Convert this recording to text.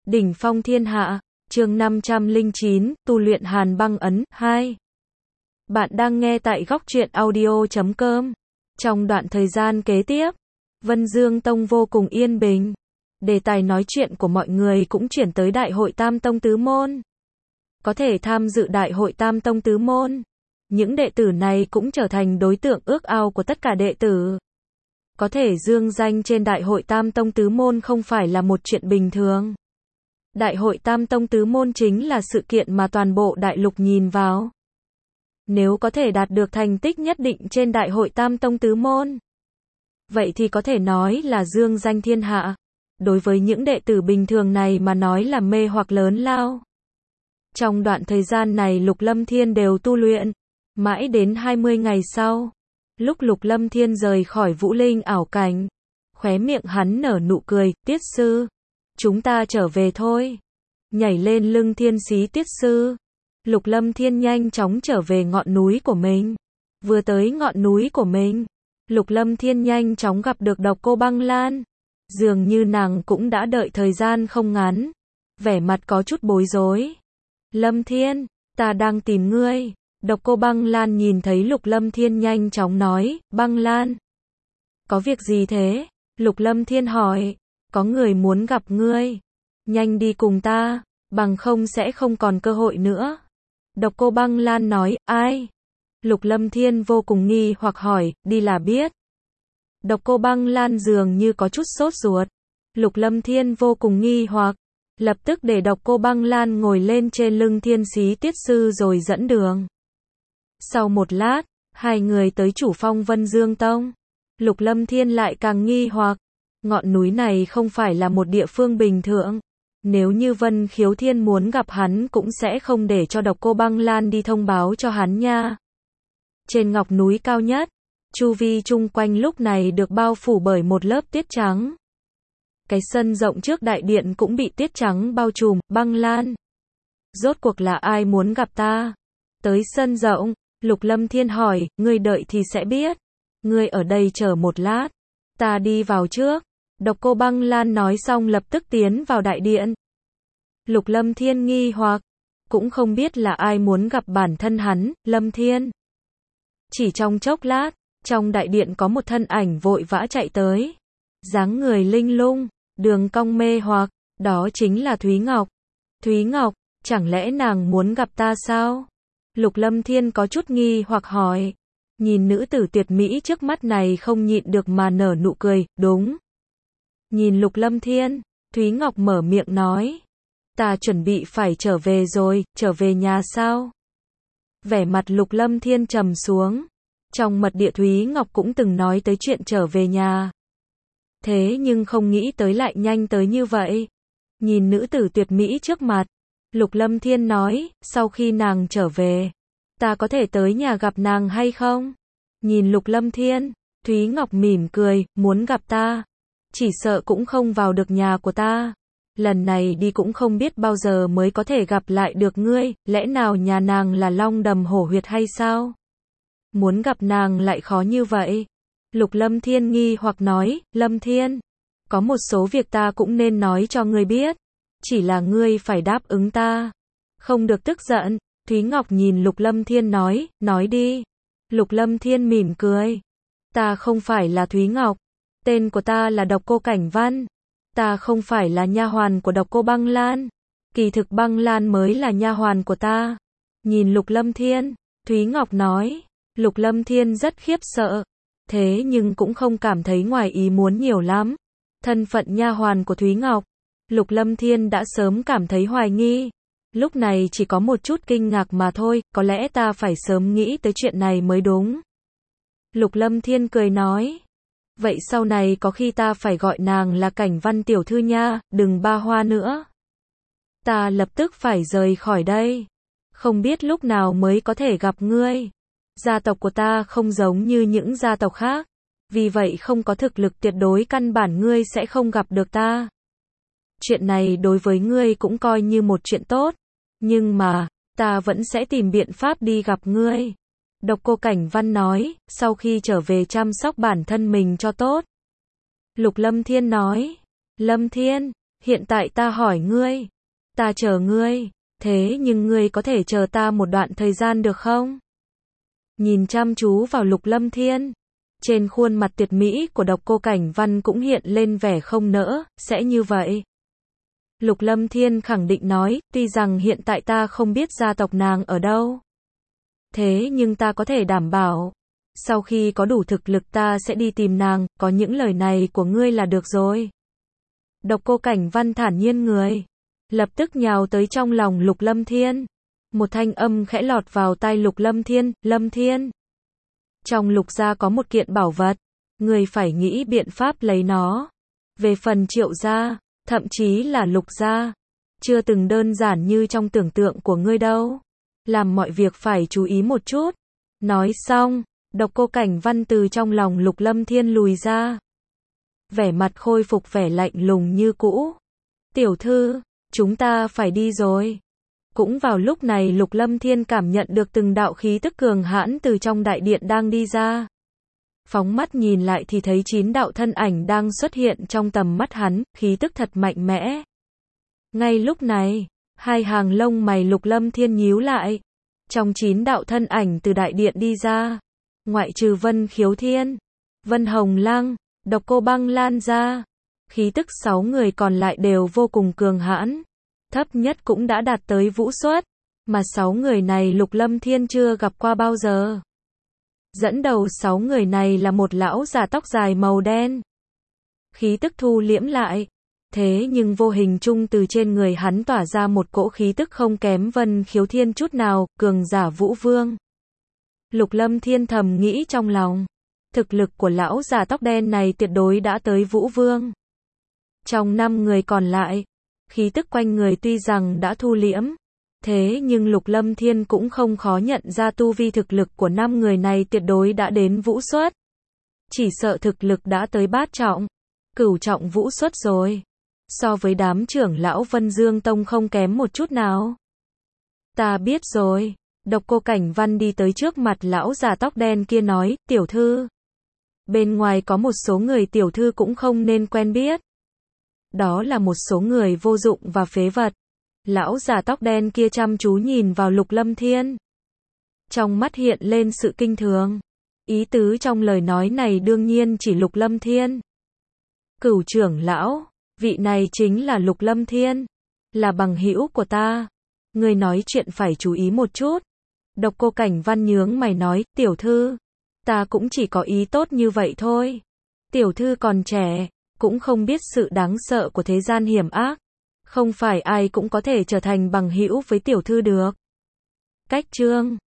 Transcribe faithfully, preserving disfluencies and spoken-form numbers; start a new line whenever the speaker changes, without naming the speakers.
Đỉnh phong thiên hạ, chương năm trăm lẻ chín, tu luyện hàn băng ấn, hai. Bạn đang nghe tại góc truyện audio chấm com. Trong đoạn thời gian kế tiếp, Vân Dương Tông vô cùng yên bình. Đề tài nói chuyện của mọi người cũng chuyển tới Đại hội Tam Tông Tứ Môn. Có thể tham dự Đại hội Tam Tông Tứ Môn. Những đệ tử này cũng trở thành đối tượng ước ao của tất cả đệ tử. Có thể dương danh trên Đại hội Tam Tông Tứ Môn không phải là một chuyện bình thường. Đại hội Tam Tông Tứ Môn chính là sự kiện mà toàn bộ đại lục nhìn vào. Nếu có thể đạt được thành tích nhất định trên Đại hội Tam Tông Tứ Môn, vậy thì có thể nói là dương danh thiên hạ. Đối với những đệ tử bình thường này mà nói là mê hoặc lớn lao. Trong đoạn thời gian này Lục Lâm Thiên đều tu luyện, mãi đến hai mươi ngày sau, lúc Lục Lâm Thiên rời khỏi Vũ Linh ảo cảnh, khóe miệng hắn nở nụ cười, Tiết sư, chúng ta trở về thôi. Nhảy lên lưng Thiên Xí Tiết sư, Lục Lâm Thiên nhanh chóng trở về ngọn núi của mình. Vừa tới ngọn núi của mình, Lục Lâm Thiên nhanh chóng gặp được Độc Cô Băng Lan. Dường như nàng cũng đã đợi thời gian không ngắn, vẻ mặt có chút bối rối. Lâm Thiên, ta đang tìm ngươi. Độc Cô Băng Lan nhìn thấy Lục Lâm Thiên nhanh chóng nói, Băng Lan, có việc gì thế? Lục Lâm Thiên hỏi, có người muốn gặp ngươi, nhanh đi cùng ta, bằng không sẽ không còn cơ hội nữa. Độc Cô Băng Lan nói, ai? Lục Lâm Thiên vô cùng nghi hoặc hỏi, đi là biết. Độc Cô Băng Lan dường như có chút sốt ruột. Lục Lâm Thiên vô cùng nghi hoặc, lập tức để Độc Cô Băng Lan ngồi lên trên lưng Thiên Xí Tiết sư rồi dẫn đường. Sau một lát, hai người tới chủ phong Vân Dương Tông. Lục Lâm Thiên lại càng nghi hoặc, ngọn núi này không phải là một địa phương bình thường. Nếu như Vân Khiếu Thiên muốn gặp hắn cũng sẽ không để cho Độc Cô Băng Lan đi thông báo cho hắn nha. Trên ngọc núi cao nhất, chu vi chung quanh lúc này được bao phủ bởi một lớp tiết trắng. Cái sân rộng trước đại điện cũng bị tiết trắng bao trùm. Băng Lan, rốt cuộc là ai muốn gặp ta? Tới sân rộng, Lục Lâm Thiên hỏi, ngươi đợi thì sẽ biết. Ngươi ở đây chờ một lát, ta đi vào trước. Độc Cô Băng Lan nói xong lập tức tiến vào đại điện. Lục Lâm Thiên nghi hoặc, cũng không biết là ai muốn gặp bản thân hắn. Lâm Thiên. Chỉ trong chốc lát, trong đại điện có một thân ảnh vội vã chạy tới. Dáng người linh lung, đường cong mê hoặc, đó chính là Thúy Ngọc. Thúy Ngọc, chẳng lẽ nàng muốn gặp ta sao? Lục Lâm Thiên có chút nghi hoặc hỏi. Nhìn nữ tử tuyệt mỹ trước mắt này không nhịn được mà nở nụ cười, đúng. Nhìn Lục Lâm Thiên, Thúy Ngọc mở miệng nói. Ta chuẩn bị phải trở về rồi, trở về nhà sao? Vẻ mặt Lục Lâm Thiên trầm xuống. Trong mật địa Thúy Ngọc cũng từng nói tới chuyện trở về nhà. Thế nhưng không nghĩ tới lại nhanh tới như vậy. Nhìn nữ tử tuyệt mỹ trước mặt, Lục Lâm Thiên nói, sau khi nàng trở về, ta có thể tới nhà gặp nàng hay không? Nhìn Lục Lâm Thiên, Thúy Ngọc mỉm cười, muốn gặp ta, chỉ sợ cũng không vào được nhà của ta. Lần này đi cũng không biết bao giờ mới có thể gặp lại được ngươi, lẽ nào nhà nàng là Long Đầm Hổ Huyệt hay sao? Muốn gặp nàng lại khó như vậy. Lục Lâm Thiên nghi hoặc nói, Lâm Thiên, có một số việc ta cũng nên nói cho ngươi biết, chỉ là ngươi phải đáp ứng ta, không được tức giận. Thúy Ngọc nhìn Lục Lâm Thiên nói, nói đi. Lục Lâm Thiên mỉm cười, ta không phải là Thúy Ngọc, tên của ta là Độc Cô Cảnh Văn, ta không phải là nha hoàn của Độc Cô Băng Lan, kỳ thực Băng Lan mới là nha hoàn của ta. Nhìn Lục Lâm Thiên, Thúy Ngọc nói. Lục Lâm Thiên rất khiếp sợ, thế nhưng cũng không cảm thấy ngoài ý muốn nhiều lắm. Thân phận nha hoàn của Thúy Ngọc, Lục Lâm Thiên đã sớm cảm thấy hoài nghi. Lúc này chỉ có một chút kinh ngạc mà thôi, có lẽ ta phải sớm nghĩ tới chuyện này mới đúng. Lục Lâm Thiên cười nói, vậy sau này có khi ta phải gọi nàng là Cảnh Văn tiểu thư nha, đừng ba hoa nữa. Ta lập tức phải rời khỏi đây, không biết lúc nào mới có thể gặp ngươi. Gia tộc của ta không giống như những gia tộc khác, vì vậy không có thực lực tuyệt đối, căn bản ngươi sẽ không gặp được ta. Chuyện này đối với ngươi cũng coi như một chuyện tốt, nhưng mà, ta vẫn sẽ tìm biện pháp đi gặp ngươi. Độc Cô Cảnh Văn nói, sau khi trở về chăm sóc bản thân mình cho tốt. Lục Lâm Thiên nói, Lâm Thiên, hiện tại ta hỏi ngươi, ta chờ ngươi, thế nhưng ngươi có thể chờ ta một đoạn thời gian được không? Nhìn chăm chú vào Lục Lâm Thiên, trên khuôn mặt tuyệt mỹ của Độc Cô Cảnh Văn cũng hiện lên vẻ không nỡ, sẽ như vậy. Lục Lâm Thiên khẳng định nói, tuy rằng hiện tại ta không biết gia tộc nàng ở đâu. Thế nhưng ta có thể đảm bảo, sau khi có đủ thực lực ta sẽ đi tìm nàng, có những lời này của ngươi là được rồi. Độc Cô Cảnh Văn thản nhiên người, lập tức nhào tới trong lòng Lục Lâm Thiên. Một thanh âm khẽ lọt vào tai Lục Lâm Thiên, Lâm Thiên. Trong Lục gia có một kiện bảo vật, ngươi phải nghĩ biện pháp lấy nó. Về phần Triệu gia, thậm chí là Lục gia, chưa từng đơn giản như trong tưởng tượng của ngươi đâu. Làm mọi việc phải chú ý một chút. Nói xong, Độc Cô Cảnh Văn từ trong lòng Lục Lâm Thiên lùi ra. Vẻ mặt khôi phục vẻ lạnh lùng như cũ. Tiểu thư, chúng ta phải đi rồi. Cũng vào lúc này Lục Lâm Thiên cảm nhận được từng đạo khí tức cường hãn từ trong đại điện đang đi ra. Phóng mắt nhìn lại thì thấy chín đạo thân ảnh đang xuất hiện trong tầm mắt hắn, khí tức thật mạnh mẽ. Ngay lúc này, hai hàng lông mày Lục Lâm Thiên nhíu lại. Trong chín đạo thân ảnh từ đại điện đi ra, ngoại trừ Vân Khiếu Thiên, Vân Hồng Lăng, Độc Cô Băng Lan ra, khí tức sáu người còn lại đều vô cùng cường hãn, thấp nhất cũng đã đạt tới vũ xuất, mà sáu người này Lục Lâm Thiên chưa gặp qua bao giờ. Dẫn đầu sáu người này là một lão già tóc dài màu đen. Khí tức thu liễm lại, thế nhưng vô hình chung từ trên người hắn tỏa ra một cỗ khí tức không kém Vân Khiếu Thiên chút nào, cường giả Vũ Vương. Lục Lâm Thiên thầm nghĩ trong lòng, thực lực của lão già tóc đen này tuyệt đối đã tới Vũ Vương. Trong năm người còn lại, khí tức quanh người tuy rằng đã thu liễm, thế nhưng Lục Lâm Thiên cũng không khó nhận ra tu vi thực lực của năm người này tuyệt đối đã đến vũ xuất. Chỉ sợ thực lực đã tới bát trọng, cửu trọng vũ xuất rồi. So với đám trưởng lão Vân Dương Tông không kém một chút nào. Ta biết rồi. Độc Cô Cảnh Văn đi tới trước mặt lão già tóc đen kia nói, tiểu thư. Bên ngoài có một số người tiểu thư cũng không nên quen biết. Đó là một số người vô dụng và phế vật. Lão già tóc đen kia chăm chú nhìn vào Lục Lâm Thiên. Trong mắt hiện lên sự kinh thường. Ý tứ trong lời nói này đương nhiên chỉ Lục Lâm Thiên. Cửu trưởng lão, vị này chính là Lục Lâm Thiên, là bằng hữu của ta. Người nói chuyện phải chú ý một chút. Độc Cô Cảnh Văn nhướng mày nói, tiểu thư, ta cũng chỉ có ý tốt như vậy thôi. Tiểu thư còn trẻ, cũng không biết sự đáng sợ của thế gian hiểm ác. Không phải ai cũng có thể trở thành bằng hữu với tiểu thư được. Cách chương